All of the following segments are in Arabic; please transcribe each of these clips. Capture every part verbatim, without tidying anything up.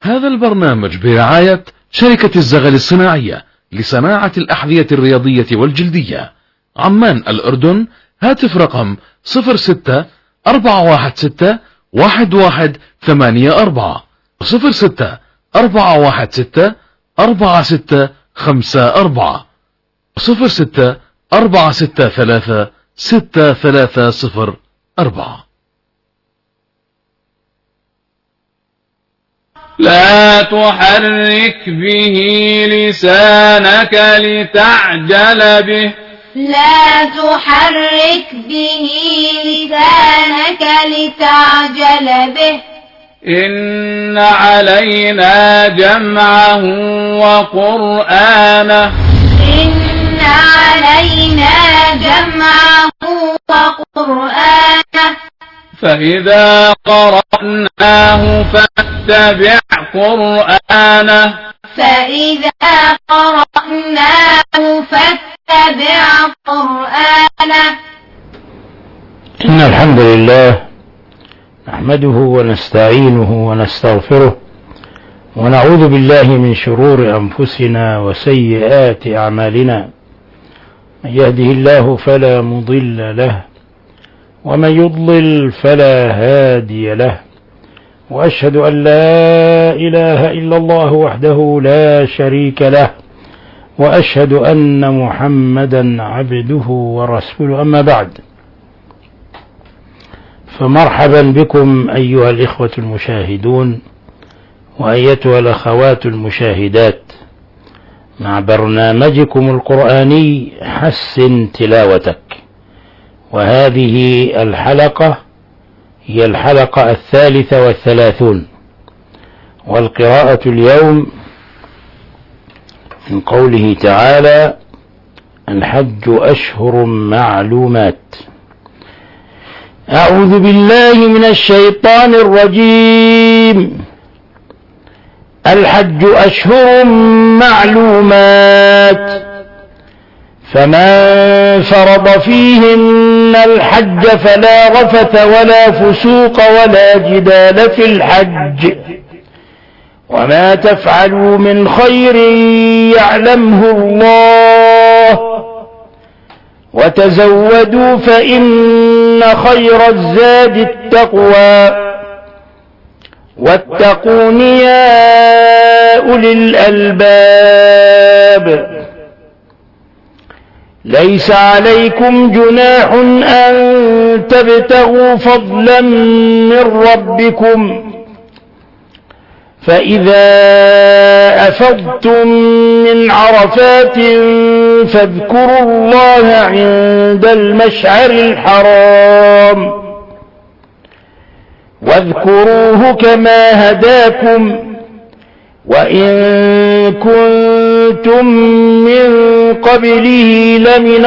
هذا البرنامج برعاية شركة الزغل الصناعية لصناعة الأحذية الرياضية والجلدية، عمان الأردن. هاتف رقم صفر ستة أربعة واحد ستة واحد واحد ثمانية أربعة صفر ستة أربعة واحد ستة أربعة ستة خمسة أربعة صفر ستة أربعة ستة ثلاثة ستة ثلاثة صفر أربعة. لا تحرك به لسانك لتعجل به لا تحرك به لسانك لتعجل به إن علينا جمعه وقرآنه إن علينا جمعه وقرآنه فإذا قرأناه فاتبع قرآنه فإذا قرأناه فاتبع قرآنه. إن الحمد لله نحمده ونستعينه ونستغفره ونعوذ بالله من شرور أنفسنا وسيئات أعمالنا، من يهده الله فلا مضل له ومن يضلل فلا هادي له، وأشهد أن لا إله إلا الله وحده لا شريك له، وأشهد أن محمدا عبده ورسوله. أما بعد، فمرحبا بكم أيها الإخوة المشاهدون وأيتها الأخوات المشاهدات مع برنامجكم القرآني حسن تلاوتك. وهذه الحلقة هي الحلقة الثالثة والثلاثون، والقراءة اليوم من قوله تعالى: الحج أشهر معلومات. أعوذ بالله من الشيطان الرجيم. الحج أشهر معلومات، فمن فرض فيهن الحج فلا رفث ولا فسوق ولا جدال في الحج، وما تفعلوا من خير يعلمه الله، وتزودوا فإن خير الزاد التقوى، واتقون يا أولي الألباب. ليس عليكم جناح أن تبتغوا فضلا من ربكم، فإذا أفضتم من عرفات فاذكروا الله عند المشعر الحرام، واذكروه كما هداكم وإن كنتم من قبله لمن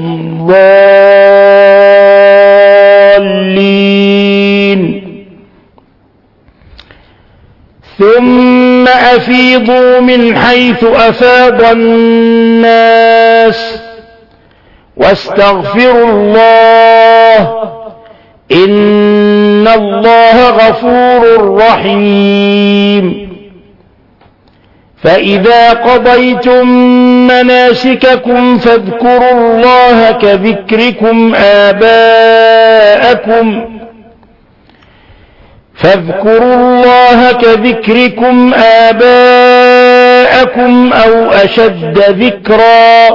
الضالين. ثم أفيضوا من حيث أفاض الناس واستغفروا الله، إن الله غفور رحيم. فإذا قضيتم مناسككم فاذكروا الله كذكركم آباءكم فاذكروا الله كذكركم آباءكم أو أشد ذكرا.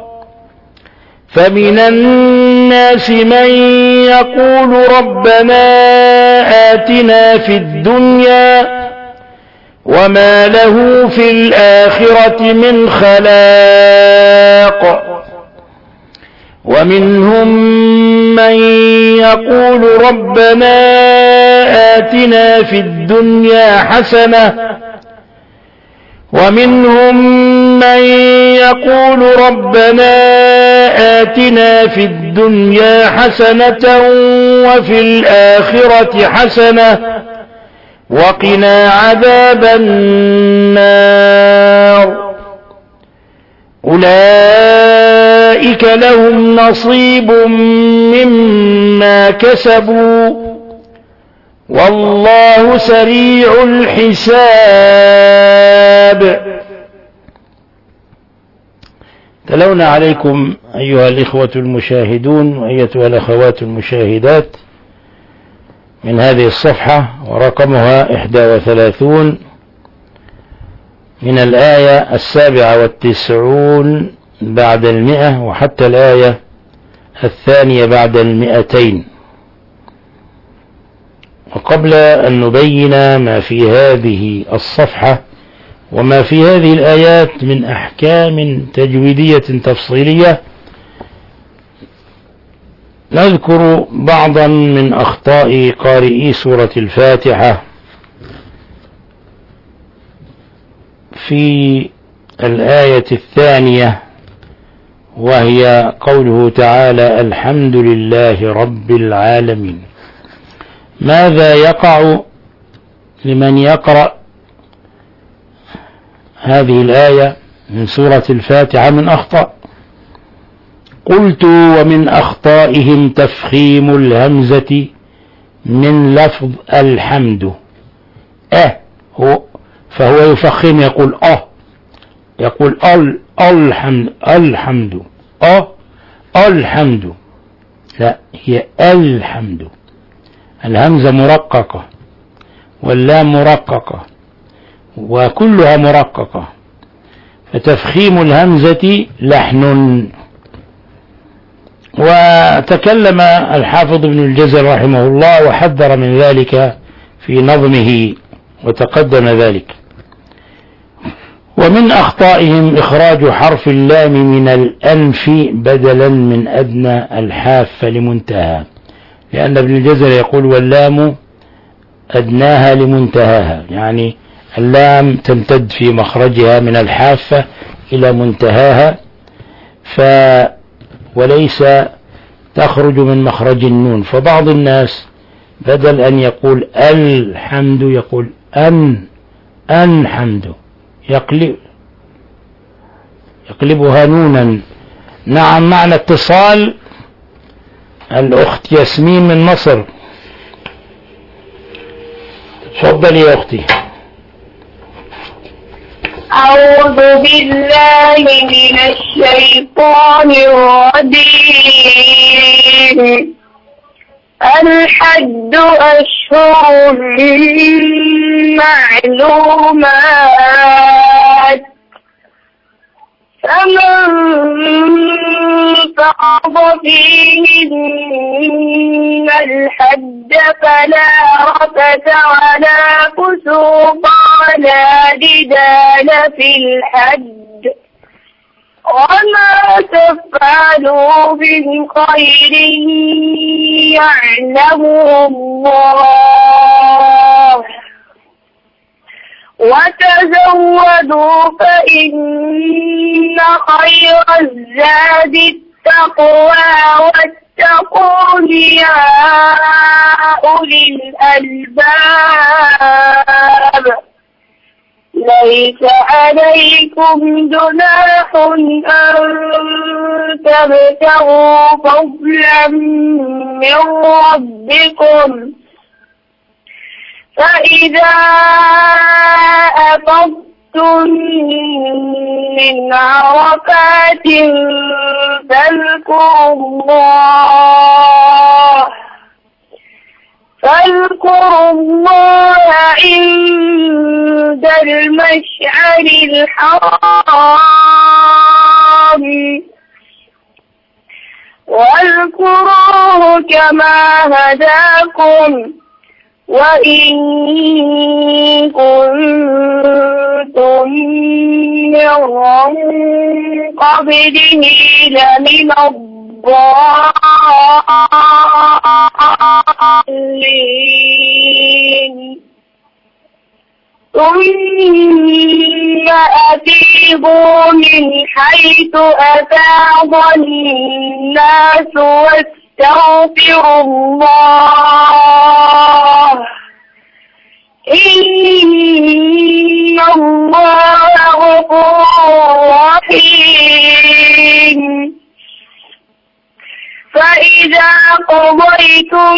فمن الناس من يقول ربنا آتنا في الدنيا وما له في الآخرة من خلاق، ومنهم من يقول ربنا آتنا في الدنيا حسنة، ومنهم من يقول ربنا آتنا في الدنيا حسنة وفي الآخرة حسنة وقنا عذاب النار. أولئك لهم نصيب مما كسبوا والله سريع الحساب. تلونا عليكم أيها الإخوة المشاهدون وأيتها الأخوات المشاهدات من هذه الصفحة، ورقمها إحدى وثلاثون، من الآية السابعة والتسعون بعد المئة وحتى الآية الثانية بعد المئتين. وقبل أن نبين ما في هذه الصفحة وما في هذه الآيات من أحكام تجويدية تفصيلية، نذكر بعضا من أخطاء قارئي سورة الفاتحة في الآية الثانية، وهي قوله تعالى: الحمد لله رب العالمين. ماذا يقع لمن يقرأ هذه الآية من سورة الفاتحة من أخطاء؟ قلت: ومن أخطائهم تفخيم الهمزة من لفظ الحمد. أه هو فهو يفخم، يقول أه يقول ال الحمد الحمد أه الحمد، لا، هي الحمد. الهمزة مرققة واللام مرققة وكلها مرققة، فتفخيم الهمزة لحن. وتكلم الحافظ ابن الجزر رحمه الله وحذر من ذلك في نظمه وتقدم ذلك. ومن أخطائهم إخراج حرف اللام من الأنف بدلا من أدنى الحافة لمنتهى، لأن ابن الجزر يقول: واللام أدناها لمنتهاها، يعني اللام تمتد في مخرجها من الحافة إلى منتهاها، ف وليس تخرج من مخرج النون. فبعض الناس بدل أن يقول الحمد يقول أن أن حمد، يقلب يقلبها نونا. نعم، معنى اتصال الأخت ياسمين من مصر. تفضلي يا أختي. أعوذ بالله من الشيطان الرجيم. الحج أشهر معلومات، فمن فرض فيهن الحج فلا رفث ولا فسوق ولا جدال في الحج، وما تفعلوا من خير يعلمه الله، وتزودوا فإن خير الزاد التقوى واتقون يا أولي الألباب. ليس عليكم جناح أن تبتغوا فضلا من ربكم، فإذا أفضتم من عرفات فاذكروا الله فاذكروا الله عند المشعر الحرام، واذكروه كما هداكم وإن كنتم من قبله لمن الضالين. ثم أفيضوا من حيث أفاض الناس واستغفروا الله، إن الله غفور رحيم. فإذا فإذا قضيتم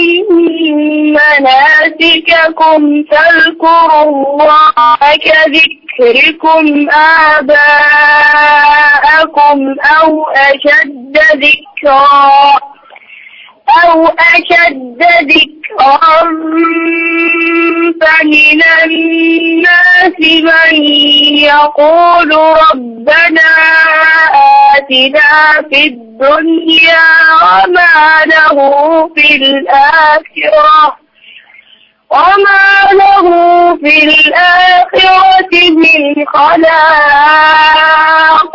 مناسككم فاذكروا الله كذكركم آباءكم أو أشد ذكرا أو أشد ذكرا فمن الناس من يقول ربنا آتنا في الدنيا وما له في الآخرة وما له في الآخرة من خلاق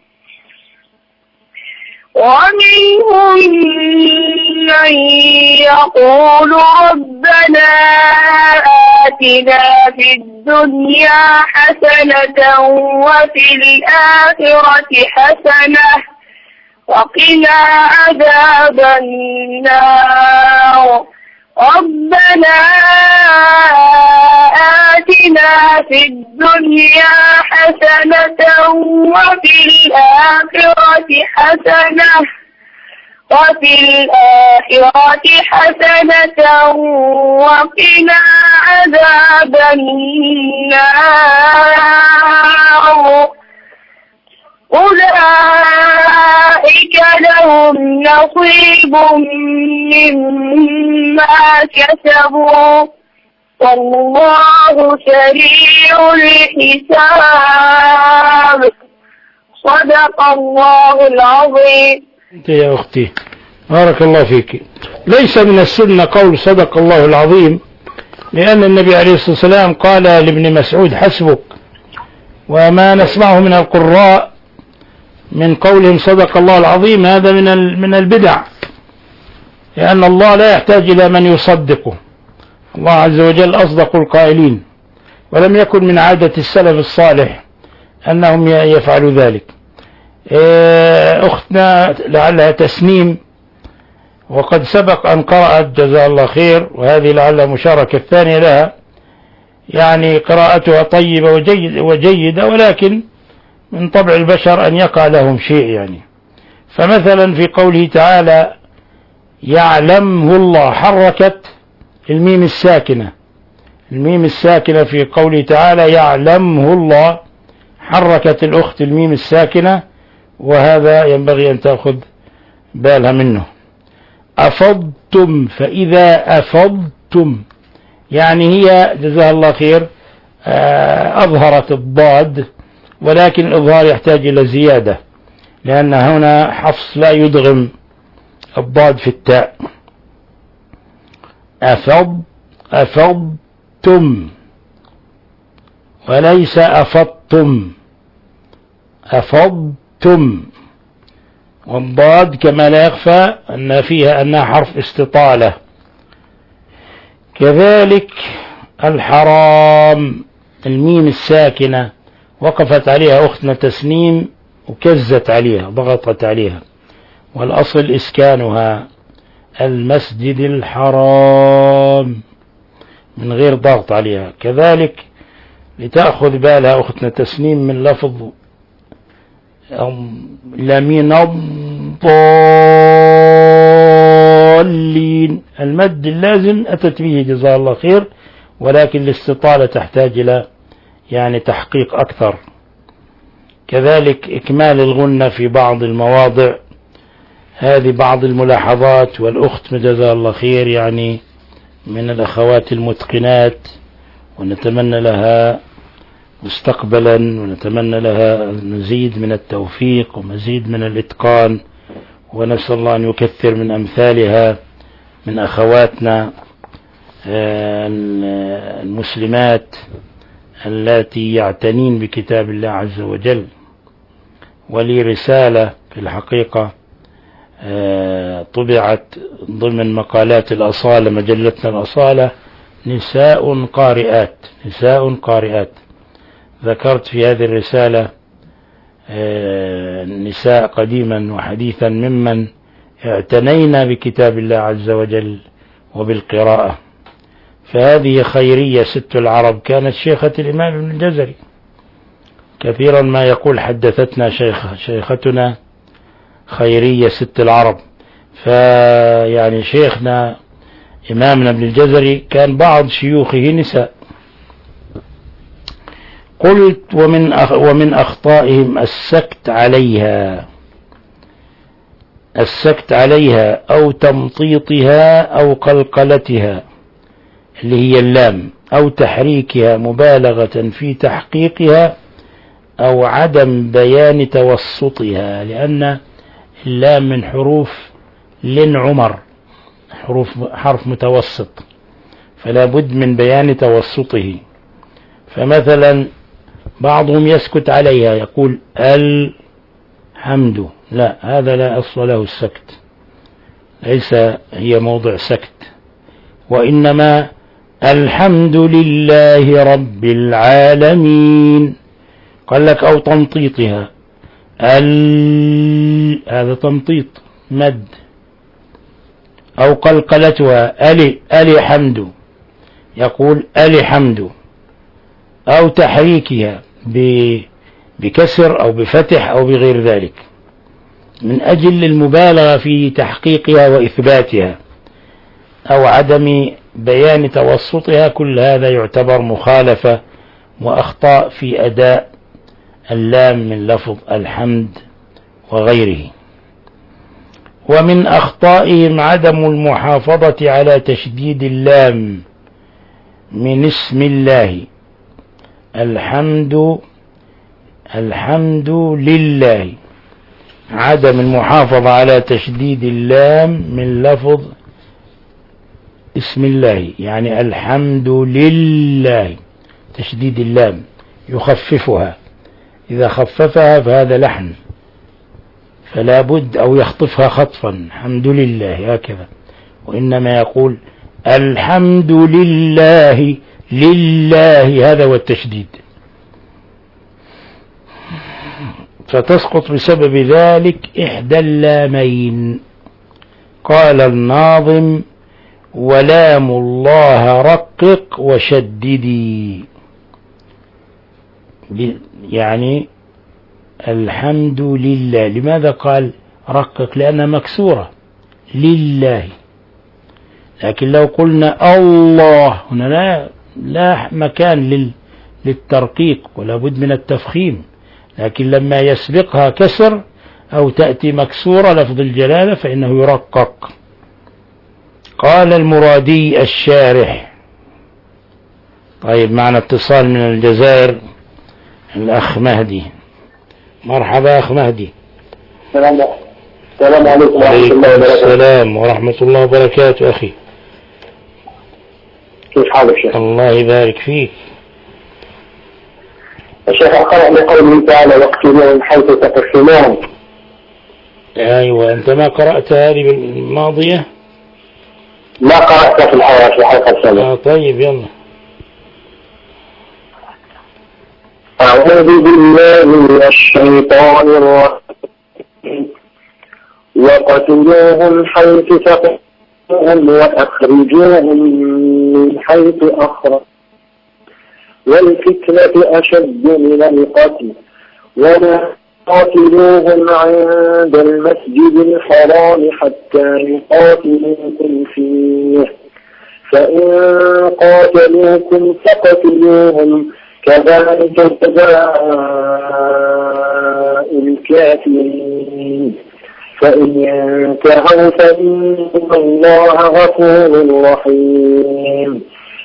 ومنهم من يقول ربنا آتنا في الدنيا حسنة وفي الآخرة حسنة وقنا عذاب النار ربنا آتنا في الدنيا حسنة وفي الآخرة حسنة وفي الآخرة حسنة وقنا عذاب النار أولئك لهم نصيب مما كسبوا والله سريع الحساب صدق الله العظيم. أنت يا أختي بارك الله فيك. ليس من السنة قول صدق الله العظيم، لأن النبي عليه الصلاة والسلام قال لابن مسعود حسبك، وما نسمعه من القراء من قولهم صدق الله العظيم هذا من من البدع، لأن الله لا يحتاج إلى من يصدقه، الله عز وجل أصدق القائلين، ولم يكن من عادة السلف الصالح أنهم يفعلوا ذلك. أختنا لعلها تسنيم، وقد سبق أن قرأت جزاها الله خير، وهذه لعلها مشاركة الثانية لها، يعني قراءتها طيبة وجيد وجيدة، ولكن من طبع البشر أن يقع لهم شيء يعني. فمثلا في قوله تعالى يعلمه الله، حركت الميم الساكنة، الميم الساكنة في قوله تعالى يعلمه الله، حركت الأخت الميم الساكنة، وهذا ينبغي أن تأخذ بالها منه. أفضتم، فإذا أفضتم، يعني هي جزاها الله خير أظهرت الضاد، ولكن الإظهار يحتاج إلى زيادة، لأن هنا حفص لا يدغم الضاد في التاء. أفض أفضتم وليس أفضتم، أفضتم، والضاد كما لا يخفى أن فيها أنها حرف استطالة. كذلك الحرام، الميم الساكنة وقفت عليها أختنا تسنيم وكزت عليها، ضغطت عليها، والأصل إسكانها المسجد الحرام من غير ضغط عليها. كذلك لتأخذ بالها أختنا تسنيم من لفظ لمن الضالين، المد اللازم أتت به جزاه الله خير، ولكن الاستطالة تحتاج إلى يعني تحقيق أكثر. كذلك إكمال الغنة في بعض المواضع، هذه بعض الملاحظات، والأخت جزاها الله خير يعني من الأخوات المتقنات، ونتمنى لها مستقبلا، ونتمنى لها مزيد من التوفيق ومزيد من الإتقان، ونسأل الله أن يكثر من أمثالها من أخواتنا المسلمات التي يعتنين بكتاب الله عز وجل. ولي رسالة في الحقيقة طبعت ضمن مقالات الأصالة، مجلتنا الأصالة، نساء قارئات، نساء قارئات. ذكرت في هذه الرسالة نساء قديما وحديثا ممن اعتنينا بكتاب الله عز وجل وبالقراءة. فهذه خيرية ست العرب، كانت شيخة الإمام ابن الجزري، كثيرا ما يقول حدثتنا شيخ شيختنا خيرية ست العرب. فيعني شيخنا إمامنا ابن الجزري كان بعض شيوخه نساء. قلت ومن أخ ومن أخطائهم السكت عليها السكت عليها أو تمطيطها أو قلقلتها اللي هي اللام، أو تحريكها مبالغة في تحقيقها، أو عدم بيان توسطها، لأن اللام من حروف لن عمر، حروف حرف متوسط، فلا بد من بيان توسطه. فمثلا بعضهم يسكت عليها يقول الحمد، لا، هذا لا أصل له السكت، ليس هي موضع سكت، وإنما الحمد لله رب العالمين. قال لك أو تمطيطها، ال هذا تمطيط مد، أو قلقلتها ألي ألي حمد، يقول ألي حمد، أو تحريكها بكسر أو بفتح أو بغير ذلك من أجل المبالغة في تحقيقها وإثباتها، أو عدم بيان توسطها. كل هذا يعتبر مخالفة وأخطاء في أداء اللام من لفظ الحمد وغيره. ومن أخطائهم عدم المحافظة على تشديد اللام من اسم الله، الحمد الحمد لله، عدم المحافظة على تشديد اللام من لفظ اسم الله، يعني الحمد لله، تشديد اللام يخففها، إذا خففها فهذا لحن، فلا بد، أو يخطفها خطفا الحمد لله هكذا، وإنما يقول الحمد لله لله، هذا هو التشديد، فتسقط بسبب ذلك إحدى اللامين. قال الناظم ولام الله رقق وشددي، يعني الحمد لله. لماذا قال رقق؟ لأنها مكسورة لله، لكن لو قلنا الله هنا لا, لا مكان للترقيق ولا بد من التفخيم، لكن لما يسبقها كسر أو تأتي مكسورة لفظ الجلالة فإنه يرقق. قال المرادي الشارح. طيب معنا اتصال من الجزائر، الأخ مهدي. مرحبا أخ مهدي. السلام عليكم ورحمة الله وبركاته. السلام ورحمة الله وبركاته أخي. كيف حالك شيخ؟ الله يبارك فيك. الشيخ أقرأ لقوله تعالى واقتلوهم حيث تقسمون. أيوة، أنت ما قرأت هذه الماضية؟ ما قرأتها في الحياة في الحلقة السابقة. آه طيب يلا. أعوذ بالله من الشيطان الرجيم وقتلوهم حيث ثقفتموهم وأخرجوهم من حيث أخرج والفتنة أشد من القتل ولا قاتلوهم عند المسجد الحرام حتى يقاتلوكم فيه فإن قاتلوكم فقتلوهم كذلك جزاء الكافرين فإن ينتهوا فإن الله غفور رحيم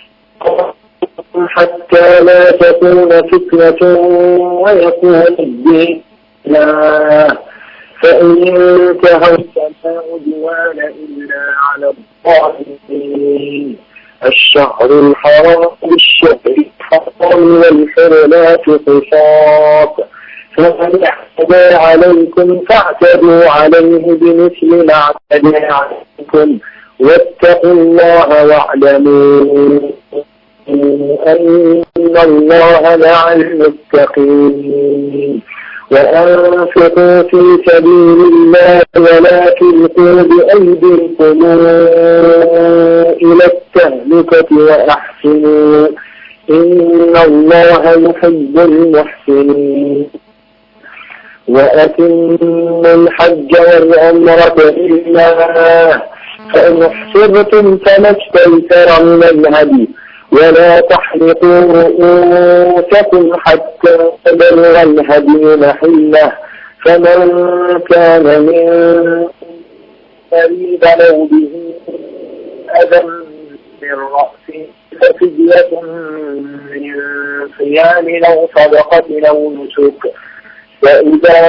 حتى لا تكون فتنة ويكون الدين لله فإن ينتهوا فلا عدوان إلا على الظالمين الشهر الحرام بالشهر الحرام والحرمات قصاص فمن اعتدى عليكم فاعتدوا عليه بمثل ما اعتدى عليكم واتقوا الله واعلموا أن الله مع المتقين وأنفقوا في سبيل الله ولا تلقوا بأيديكم إلى التهلكة وأحسنوا إن الله يحب المحسنين وأتموا الحج والعمرة لله فإن احصرتم فما استيسر من الهدي ولا تحلقوا رؤوسكم حتى تبلغ الهدي محله فمن كان من مريض أو به أذى من رأسه ففدية من صيام أو صدقة أو نسك فإذا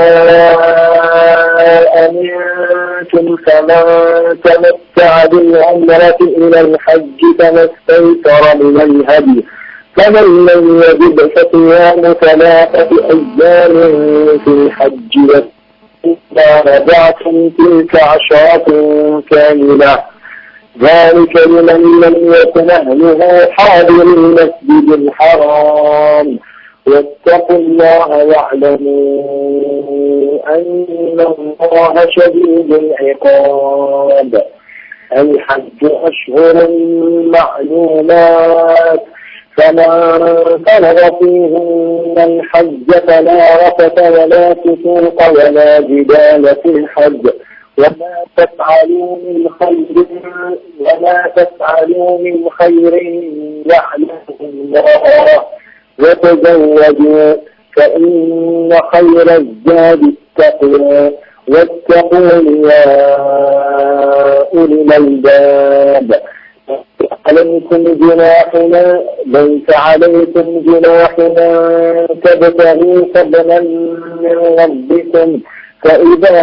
أمنتم فمن تمتع بالعمرة إلى الحج فما استيسر من الهدي فمن لم يجد فصيام ثلاثة أيام في الحج وإذا رجعتم تلك عشرة كاملة ذلك لمن لم يكن أهله حاضر المسجد الحرام واتقوا الله واعلموا أن الله شديد العقاب الحج أشهر معلومات فمن فرض فيهن الحج فلا رفث ولا فسوق ولا جدال في الحج وما تفعلوا من خير وما تفعلوا من خير يعلمه الله وتزودوا فإن خير الزاد التقوى واتقون يا أولي الألباب عليكم جناحنا ليس عليكم جناحنا تبتغوا فضلا من ربكم فإذا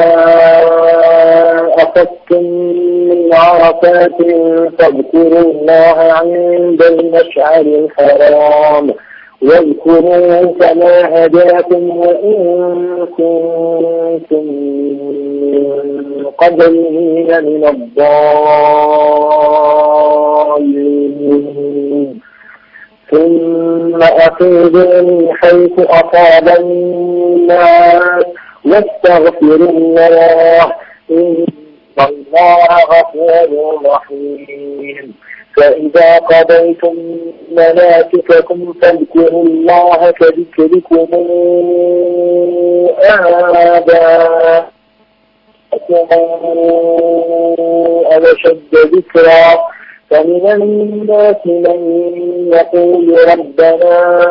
أخذتم من عرفات فاذكروا الله عند المشعر الحرام واذكروا كما هداكم وإن كنتم من قبله من الضالين ثم أفيدوا من حيث أصاب الناس واستغفروا الله إن الله غفور رحيم فإذا قضيتم مناسككم فاذكروا الله كذكركم آباءكم أو أشد ذكرا فمن الناس من يقول ربنا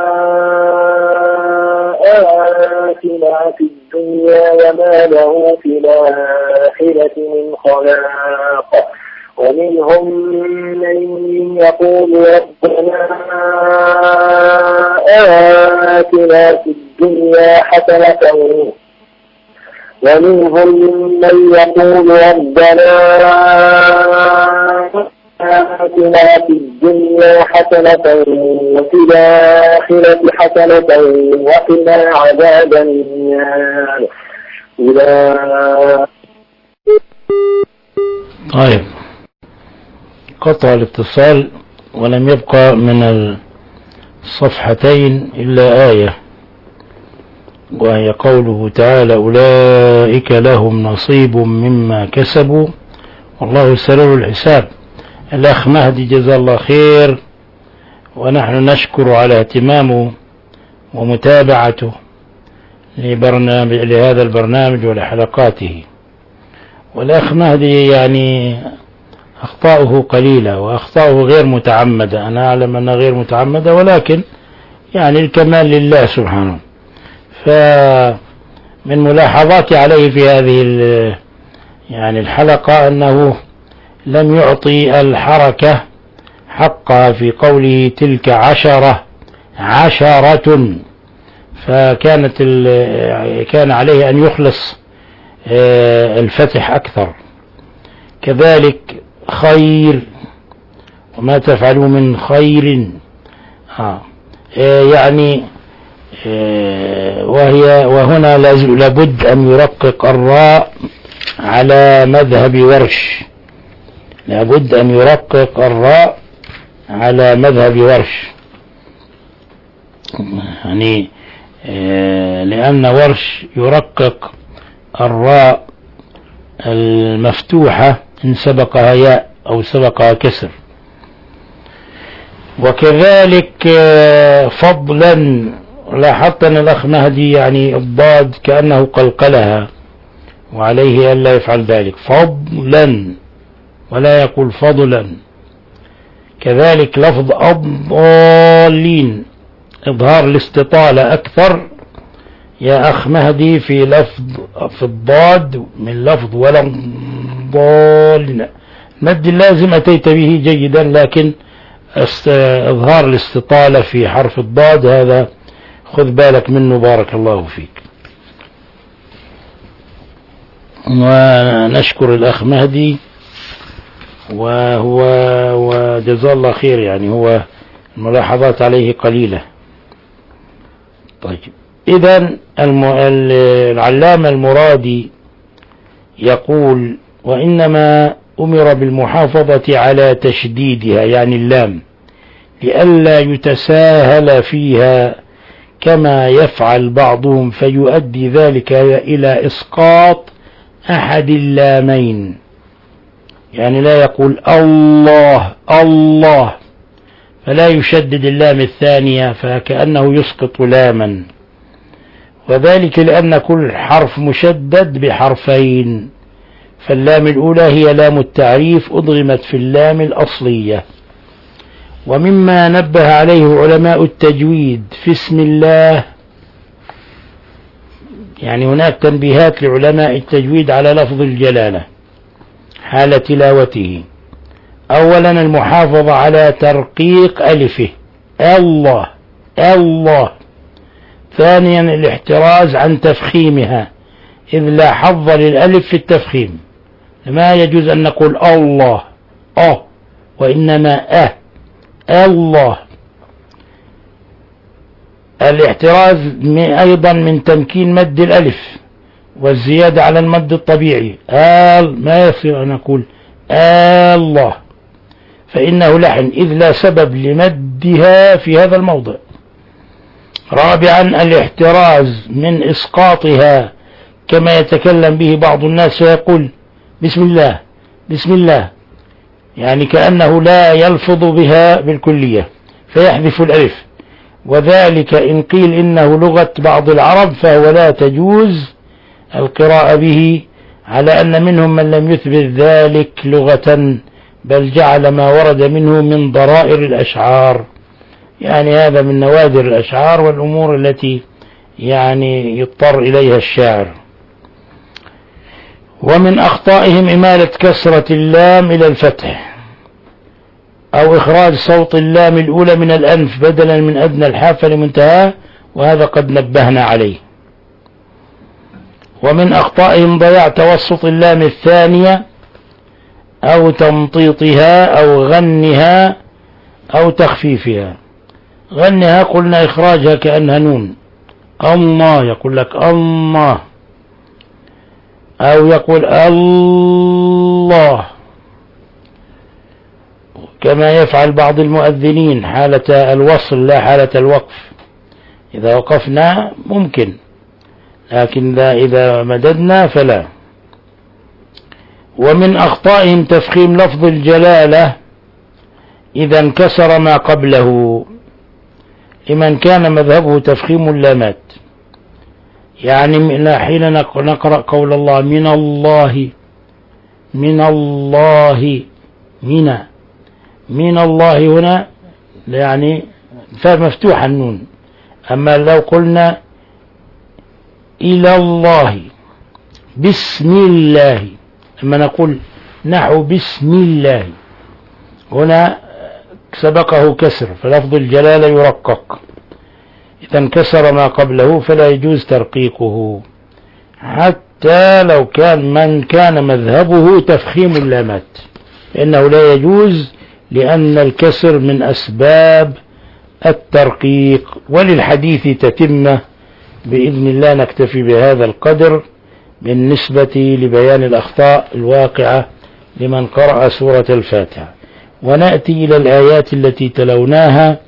آتنا في الدنيا وما له في الآخرة من خلاق ومنهم من يقول ربنا آتنا في الدنيا حسنة ومنهم من يقول ربنا آتنا في الدنيا حسنة وفي الآخرة حسنة وقنا عذاب النار. طيب قطع الاتصال ولم يبقى من الصفحتين إلا آية وهي قوله تعالى أولئك لهم نصيب مما كسبوا والله سريع الحساب. الأخ مهدي جزاه الله خير ونحن نشكر على اهتمامه ومتابعته لبرنامج لهذا البرنامج ولحلقاته. والأخ مهدي يعني أخطاؤه قليلة وأخطاؤه غير متعمدة، أنا أعلم أنها غير متعمدة ولكن يعني الكمال لله سبحانه. فمن ملاحظاتي عليه في هذه يعني الحلقة أنه لم يعطي الحركة حقها في قوله تلك عشرة عشرة، فكانت كان عليه أن يخلص الفتح أكثر. كذلك خير وما تفعلوا من خير آه يعني وهي وهنا لابد أن يرقق الراء على مذهب ورش، لابد أن يرقق الراء على مذهب ورش، يعني لأن ورش يرقق الراء المفتوحة إن سبقها ياء أو سبقها كسر. وكذلك فضلا لاحظت أن الأخ مهدي يعني الضاد كأنه قلقلها، وعليه ألا يفعل ذلك. فضلا ولا يقول فضلا. كذلك لفظ الضالين إظهار الاستطالة أكثر يا أخ مهدي في لفظ في الضاد من لفظ ولا ضالين. المد اللازم أتيت به جيدا، لكن إظهار الاستطالة في حرف الضاد هذا خذ بالك منه، بارك الله فيك. ونشكر الأخ مهدي وهو وجزاه الله خير، يعني هو الملاحظات عليه قليلة. طيب، إذن العلامة المرادي يقول: وإنما أمر بالمحافظة على تشديدها، يعني اللام، لئلا يتساهل فيها كما يفعل بعضهم فيؤدي ذلك إلى إسقاط أحد اللامين. يعني لا يقول الله الله فلا يشدد اللام الثانية فكأنه يسقط لاما، وذلك لأن كل حرف مشدد بحرفين، فاللام الأولى هي لام التعريف أضغمت في اللام الأصلية. ومما نبه عليه علماء التجويد في اسم الله، يعني هناك تنبيهات لعلماء التجويد على لفظ الجلالة حال تلاوته. أولا المحافظة على ترقيق ألفه الله الله. ثانيا الاحتراز عن تفخيمها، إذ لا حظ للألف في التفخيم، ما يجوز أن نقول الله أه، وإنما أه الله. الاحتراز أيضا من تمكين مد الألف والزيادة على المد الطبيعي، آل ما يصير أن نقول الله، فإنه لحن إذ لا سبب لمدها في هذا الموضع. رابعا الاحتراز من إسقاطها كما يتكلم به بعض الناس فيقول بسم الله بسم الله، يعني كأنه لا يلفظ بها بالكلية فيحذف الألف، وذلك إن قيل إنه لغة بعض العرب فهو لا تجوز القراءة به، على أن منهم من لم يثبت ذلك لغة بل جعل ما ورد منه من ضرائر الأشعار، يعني هذا من نوادر الأشعار والأمور التي يعني يضطر إليها الشاعر. ومن أخطائهم إمالة كسرة اللام إلى الفتح، أو إخراج صوت اللام الأولى من الأنف بدلا من أدنى الحافة لمنتهاه، وهذا قد نبهنا عليه. ومن أخطائهم ضياع توسط اللام الثانية أو تمطيطها أو غنها أو تخفيفها. غنها قلنا إخراجها كأنها نون، الله يقول لك الله، أو يقول الله كما يفعل بعض المؤذنين حالة الوصل لا حالة الوقف. إذا وقفنا ممكن، لكن إذا مددنا فلا. ومن أخطائهم تفخيم لفظ الجلالة إذا انكسر ما قبله، لمن كان مذهبه تفخيم اللامات، يعني حين نقرأ قول الله من الله من الله من من الله هنا يعني فمفتوح النون. أما لو قلنا إلى الله بسم الله، لما نقول نحو بسم الله هنا سبقه كسر فلفظ الجلالة يرقق، إذا انكسر ما قبله فلا يجوز ترقيقه، حتى لو كان من كان مذهبه تفخيم اللامات فإنه لا يجوز، لأن الكسر من أسباب الترقيق. وللحديث تتمة بإذن الله، نكتفي بهذا القدر بالنسبة لبيان الأخطاء الواقعة لمن قرأ سورة الفاتحة، ونأتي إلى الآيات التي تلوناها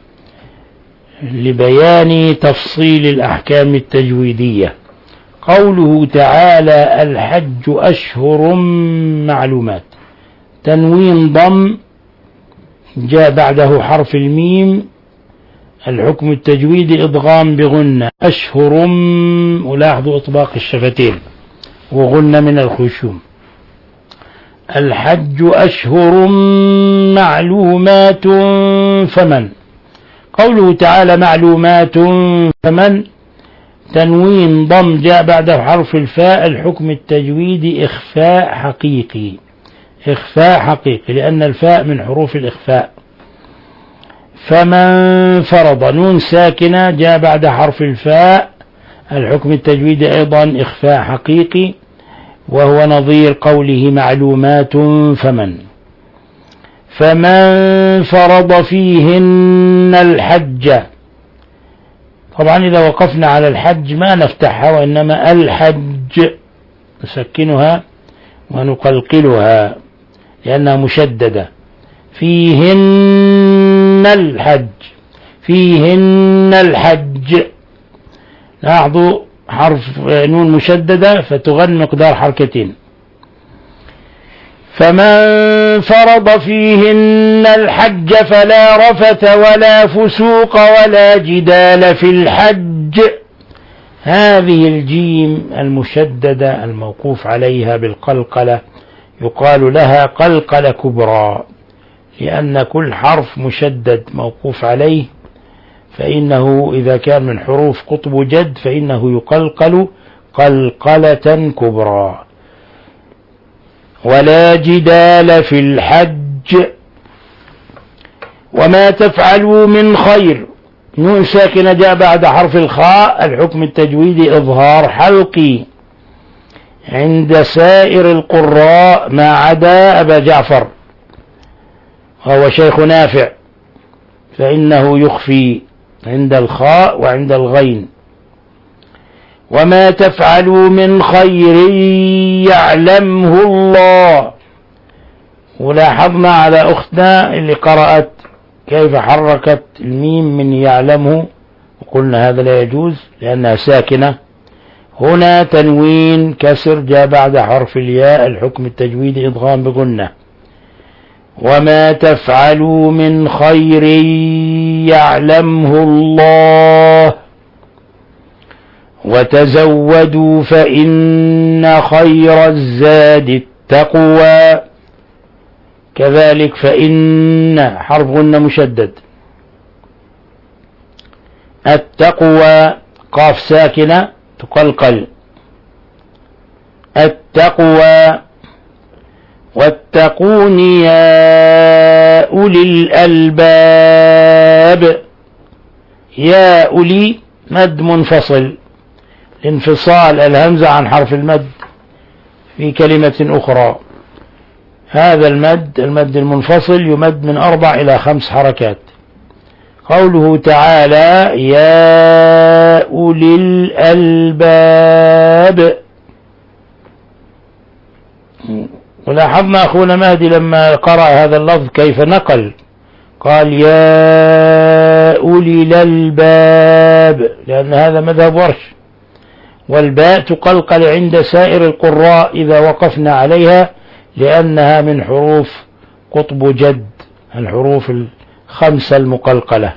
لبيان تفصيل الأحكام التجويدية. قوله تعالى الحج أشهر معلومات، تنوين ضم جاء بعده حرف الميم الحكم التجويدي إضغام بغنة أشهر، ولاحظوا إطباق الشفتين وغنة من الخشوم. الحج أشهر معلومات فمن، قوله تعالى معلومات فمن، تنوين ضم جاء بعد حرف الفاء، الحكم التجويدي إخفاء حقيقي، إخفاء حقيقي لأن الفاء من حروف الإخفاء. فمن فرض نون ساكنة جاء بعد حرف الفاء، الحكم التجويدي أيضا إخفاء حقيقي، وهو نظير قوله معلومات فمن. فمن فرض فيهن الحج، طبعا إذا وقفنا على الحج ما نفتحها وإنما الحج نسكنها ونقلقلها لأنها مشددة. فيهن الحج، فيهن الحج، لاحظوا حرف نون مشددة فتغن مقدار حركتين. فمن فرض فيهن الحج فلا رفث ولا فسوق ولا جدال في الحج. هذه الجيم المشددة الموقوف عليها بالقلقلة يقال لها قلقلة كبرى، لأن كل حرف مشدد موقوف عليه فإنه إذا كان من حروف قطب جد فإنه يقلقل قلقلة كبرى. ولا جدال في الحج. وما تفعلوا من خير، نون ساكنة جاء بعد حرف الخاء، الحكم التجويدي إظهار حلقي عند سائر القراء ما عدا أبا جعفر وهو شيخ نافع، فإنه يخفي عند الخاء وعند الغين. وما تفعلوا من خير يعلمه الله. ولاحظنا على أختنا اللي قرأت كيف حركت الميم من يعلمه، وقلنا هذا لا يجوز لأنها ساكنة. هنا تنوين كسر جاء بعد حرف الياء، الحكم التجويدي إضغام بغنة. وما تفعلوا من خير يعلمه الله. وتزودوا فإن خير الزاد التقوى، كذلك فإن حرف غنة مشدد. التقوى قاف ساكنة تقلقل. التقوى. واتقون يا أولي الألباب. يا أولي مد منفصل لانفصال الهمزة عن حرف المد في كلمة أخرى. هذا المد المد المنفصل يمد من أربع إلى خمس حركات. قوله تعالى يا أولي الألباب. ولاحظنا أخونا مهدي لما قرأ هذا اللفظ كيف نقل، قال يا أولي الألباب، لأن هذا مذهب ورش، والباء تقلقل عند سائر القراء إذا وقفنا عليها لأنها من حروف قطب جد، الحروف الخمسة المقلقلة.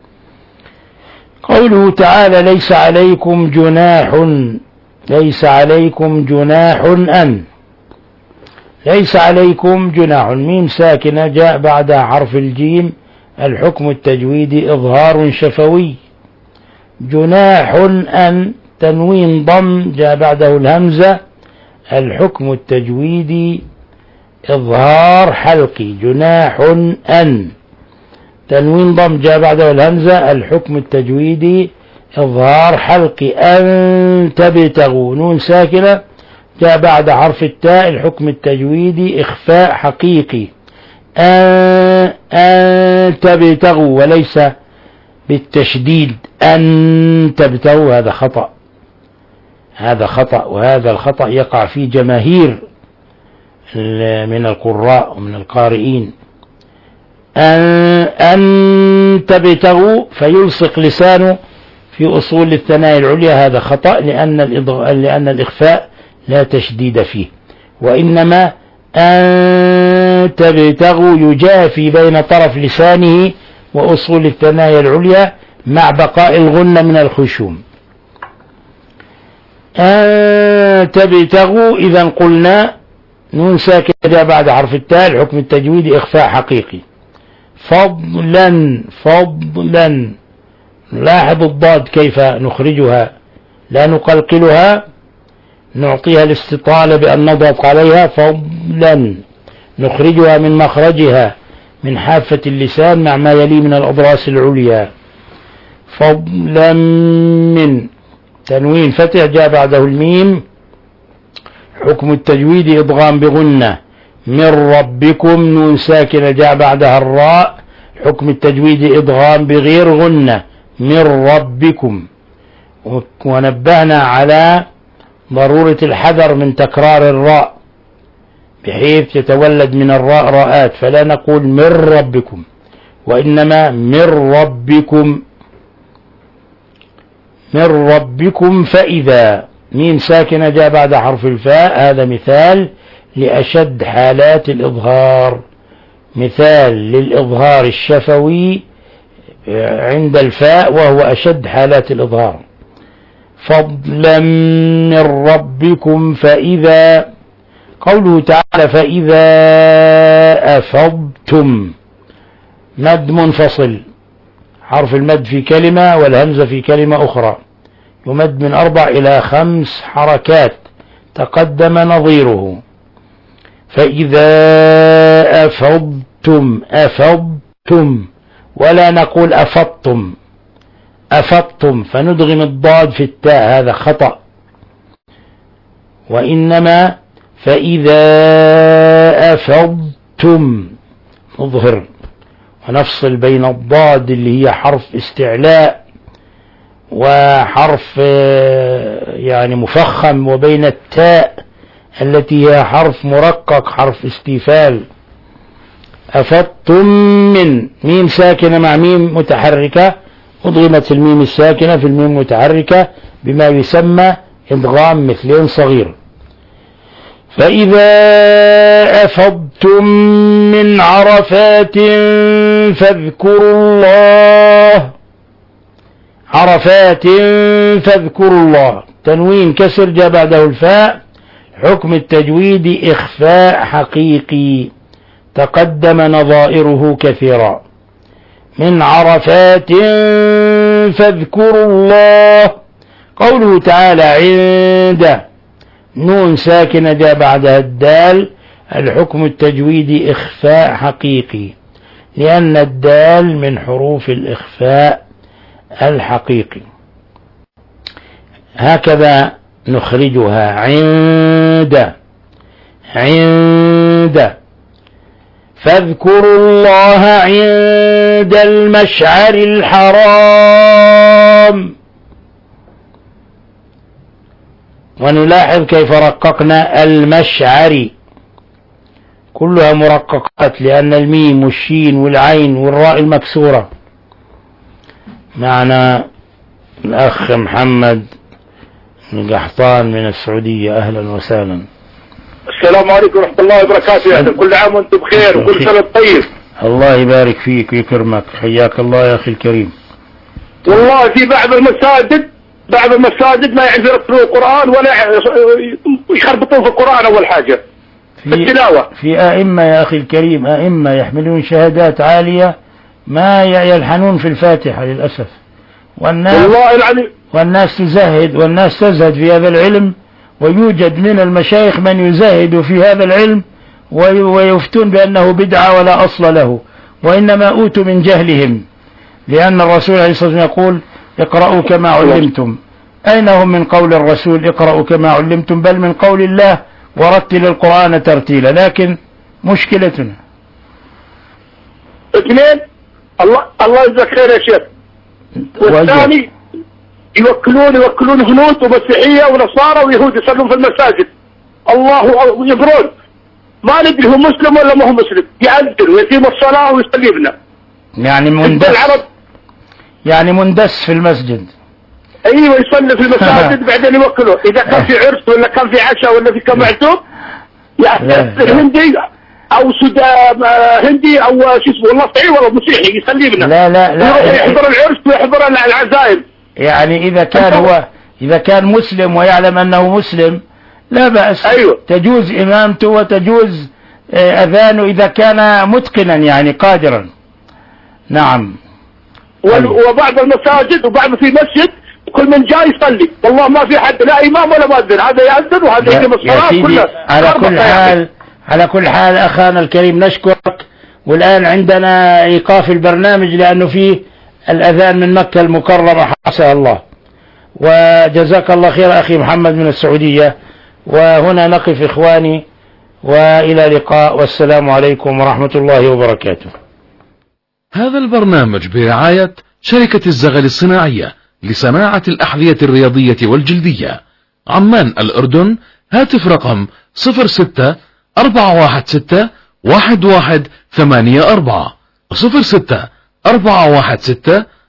قوله تعالى ليس عليكم جناح، ليس عليكم جناح أن، ليس عليكم جناح، ميم ساكنة جاء بعدها حرف الجيم، الحكم التجويدي إظهار شفوي. جناح أن تنوين ضم جاء بعده الهمزة، الحكم التجويدي إظهار حلقي. جناح أن تنوين ضم جاء بعده الهمزة، الحكم التجويدي إظهار حلقي. أن تبتغوا نون ساكنة جاء بعد حرف التاء، الحكم التجويدي إخفاء حقيقي. أن, أن تبتغوا وليس بالتشديد أن تبتغوا، هذا خطأ، هذا خطأ، وهذا الخطأ يقع في جماهير من القراء ومن القارئين. أن, أن تبتغوا فيلصق لسانه في أصول الثنايا العليا، هذا خطأ لأن, لأن الإخفاء لا تشديد فيه، وإنما أن تبتغوا يجافي بين طرف لسانه وأصول الثنايا العليا مع بقاء الغنة من الخشوم. أن تبتغوا إذا قلنا نون ساكنة جاء بعد حرف التاء، حكم التجويد إخفاء حقيقي. فضلا فضلا، لاحظ الضاد كيف نخرجها، لا نقلقلها، نعطيها الاستطالة بأن نضغط عليها. فضلا نخرجها من مخرجها من حافة اللسان مع ما يلي من الأضراس العليا. فضلا من، تنوين فتح جاء بعده الميم، حكم التجويد إضغام بغنة. من ربكم، نون ساكنة جاء بعدها الراء، حكم التجويد إضغام بغير غنة. من ربكم. ونبهنا على ضرورة الحذر من تكرار الراء بحيث يتولد من الراء راءات، فلا نقول من ربكم وإنما من ربكم. من ربكم. فإذا، ميم ساكنة جاء بعد حرف الفاء، هذا مثال لأشد حالات الإظهار، مثال للإظهار الشفوي عند الفاء وهو أشد حالات الإظهار. فضلا من ربكم. فإذا، قوله تعالى فإذا أفضتم، مد منفصل، حرف المد في كلمة والهمزة في كلمة أخرى، يمد من أربع إلى خمس حركات تقدم نظيره. فإذا أفضتم، أفضتم، ولا نقول أفضتم أفضتم فندغم الضاد في التاء، هذا خطأ، وإنما فإذا أفضتم نظهر ونفصل بين الضاد اللي هي حرف استعلاء وحرف يعني مفخم، وبين التاء التي هي حرف مرقق حرف استفال. أفضتم من، ميم ساكنة مع ميم متحركة، أضغمت الميم الساكنة في الميم المتحركة بما يسمى إدغام مثلين صغير. فإذا أفضتم من عرفات فاذكروا الله، عرفات فاذكروا الله، تنوين كسر جاء بعده الفاء، حكم التجويد إخفاء حقيقي تقدم نظائره كثيرا. من عرفات فاذكروا الله. قوله تعالى عند، نون ساكنة جاء بعدها الدال، الحكم التجويدي إخفاء حقيقي لأن الدال من حروف الإخفاء الحقيقي. هكذا نخرجها عند، عند. فاذكروا الله عند المشعر الحرام. ونلاحظ كيف رققنا المشعر، كلها مرققات لأن الميم والشين والعين والراء المكسورة. معنا الأخ محمد القحطان من السعودية، أهلا وسهلا. السلام عليكم ورحمة الله وبركاته. يا أخي كل عام وأنتم بخير وكل سنة طيب. الله يبارك فيك ويكرمك، حياك الله يا أخي الكريم. والله في بعض المساجد بعض المساجد ما يعرفوا يقرأوا القرآن ولا يخربطون في القرآن. أول حاجة في التلاوة، في أئمة يا أخي الكريم، أئمة يحملون شهادات عالية ما يلحنون في الفاتحة للأسف، والناس والله العظيم والناس تزهد والناس تزهد في هذا العلم، ويوجد من المشايخ من يزهد في هذا العلم ويفتون بأنه بدعة ولا أصل له، وإنما أوتوا من جهلهم، لأن الرسول عليه الصلاة والسلام يقول اقرأوا كما علمتم. أين هم من قول الرسول اقرأوا كما علمتم؟ بل من قول الله ورتل القرآن ترتيلا. لكن مشكلتنا اثنين، الله الله يجزاك خير يا شيخ. والثاني يوكلون يوكلون هنود ومسيحية ونصارى ويهود يصلون في المساجد، الله يقرون ما ندري هو مسلم ولا ما هو مسلم، يعذر ويتم الصلاة ويصلي بنا. يعني مندس يعني مندس في المسجد. ايوه يصلي في المساجد بعدين يوكلوا، اذا كان في عرس ولا كان في عشاء ولا في كم معتوب يعذر هندي او سودان هندي او شو اسمه والله صحيح والله مسيحي يسلي لنا. لا لا لا يحضر العرس ويحضر العزائم. يعني اذا كان هو اذا كان مسلم ويعلم انه مسلم لا بأس. أيوة. تجوز امامته وتجوز اذانه اذا كان متقنا يعني قادرا. نعم. وبعض المساجد وبعض في مسجد كل من جاي يصلي والله ما في حد لا امام ولا مؤذن، هذا يأذن وهذا يقيم الصلاة كلها. على كل حال على كل حال اخانا الكريم نشكرك، والان عندنا ايقاف البرنامج لانه فيه الاذان من مكة المكرمة حسها الله. وجزاك الله خير اخي محمد من السعودية. وهنا نقف اخواني والى لقاء، والسلام عليكم ورحمة الله وبركاته. هذا البرنامج برعاية شركة الزغل الصناعية لصناعة الأحذية الرياضية والجلدية، عمان الأردن. هاتف رقم صفر ستة أربعة واحد ستة واحد واحد ثمانية أربعة صفر ستة أربعة واحد ستة